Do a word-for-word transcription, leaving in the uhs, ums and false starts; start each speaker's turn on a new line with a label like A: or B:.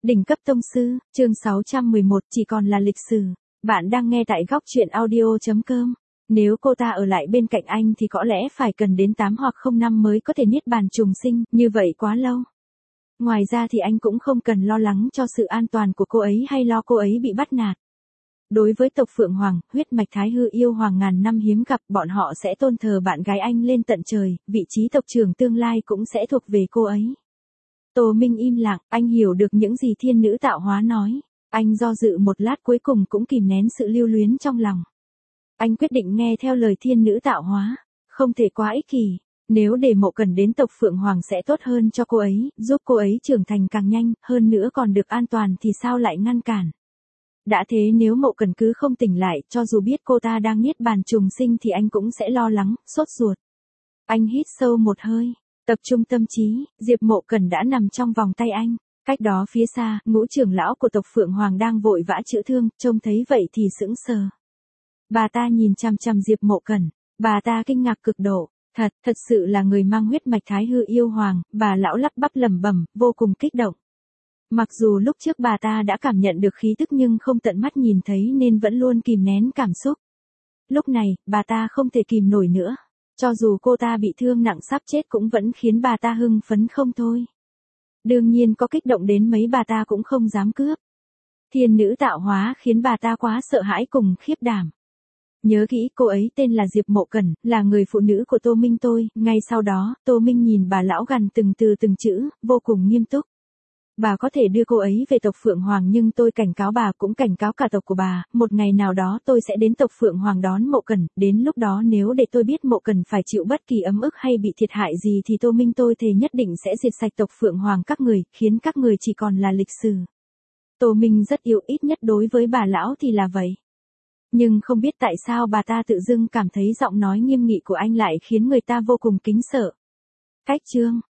A: Đỉnh cấp tông sư, chương sáu trăm mười một, chỉ còn là lịch sử. Bạn đang nghe tại góc truyện audio chấm com. Nếu cô ta ở lại bên cạnh anh thì có lẽ phải cần đến tám hoặc không năm mới có thể niết bàn trùng sinh, như vậy quá lâu. Ngoài ra thì anh cũng không cần lo lắng cho sự an toàn của cô ấy hay lo cô ấy bị bắt nạt. Đối với tộc Phượng Hoàng, huyết mạch Thái Hư yêu hoàng ngàn năm hiếm gặp, bọn họ sẽ tôn thờ bạn gái anh lên tận trời, vị trí tộc trưởng tương lai cũng sẽ thuộc về cô ấy. Tô Minh im lặng, anh hiểu được những gì thiên nữ tạo hóa nói. Anh do dự một lát cuối cùng cũng kìm nén sự lưu luyến trong lòng. Anh quyết định nghe theo lời thiên nữ tạo hóa. Không thể quá ích kỷ. Nếu để Mộ Cẩn đến tộc Phượng Hoàng sẽ tốt hơn cho cô ấy, giúp cô ấy trưởng thành càng nhanh, hơn nữa còn được an toàn thì sao lại ngăn cản. Đã thế nếu Mộ Cẩn cứ không tỉnh lại, cho dù biết cô ta đang niết bàn trùng sinh thì anh cũng sẽ lo lắng, sốt ruột. Anh hít sâu một hơi. Tập trung tâm trí, Diệp Mộ Cẩn đã nằm trong vòng tay anh. Cách đó phía xa, ngũ trưởng lão của tộc Phượng Hoàng đang vội vã chữa thương, trông thấy vậy thì sững sờ. Bà ta nhìn chằm chằm Diệp Mộ Cẩn, bà ta kinh ngạc cực độ, thật, thật sự là người mang huyết mạch Thái Hư yêu hoàng, bà lão lắp bắp lẩm bẩm, vô cùng kích động. Mặc dù lúc trước bà ta đã cảm nhận được khí tức nhưng không tận mắt nhìn thấy nên vẫn luôn kìm nén cảm xúc. Lúc này, bà ta không thể kìm nổi nữa. Cho dù cô ta bị thương nặng sắp chết cũng vẫn khiến bà ta hưng phấn không thôi. Đương nhiên có kích động đến mấy bà ta cũng không dám cướp. Thiên nữ tạo hóa khiến bà ta quá sợ hãi cùng khiếp đảm. Nhớ kỹ cô ấy tên là Diệp Mộ Cẩn, là người phụ nữ của Tô Minh tôi. Ngay sau đó, Tô Minh nhìn bà lão gằn từng từ từng chữ, vô cùng nghiêm túc. Bà có thể đưa cô ấy về tộc Phượng Hoàng nhưng tôi cảnh cáo bà cũng cảnh cáo cả tộc của bà, một ngày nào đó tôi sẽ đến tộc Phượng Hoàng đón Mộ Cẩn, đến lúc đó nếu để tôi biết Mộ Cẩn phải chịu bất kỳ ấm ức hay bị thiệt hại gì thì Tô Minh tôi thề nhất định sẽ diệt sạch tộc Phượng Hoàng các người, khiến các người chỉ còn là lịch sử. Tô Minh rất yêu, ít nhất đối với bà lão thì là vậy. Nhưng không biết tại sao bà ta tự dưng cảm thấy giọng nói nghiêm nghị của anh lại khiến người ta vô cùng kính sợ. Cách chương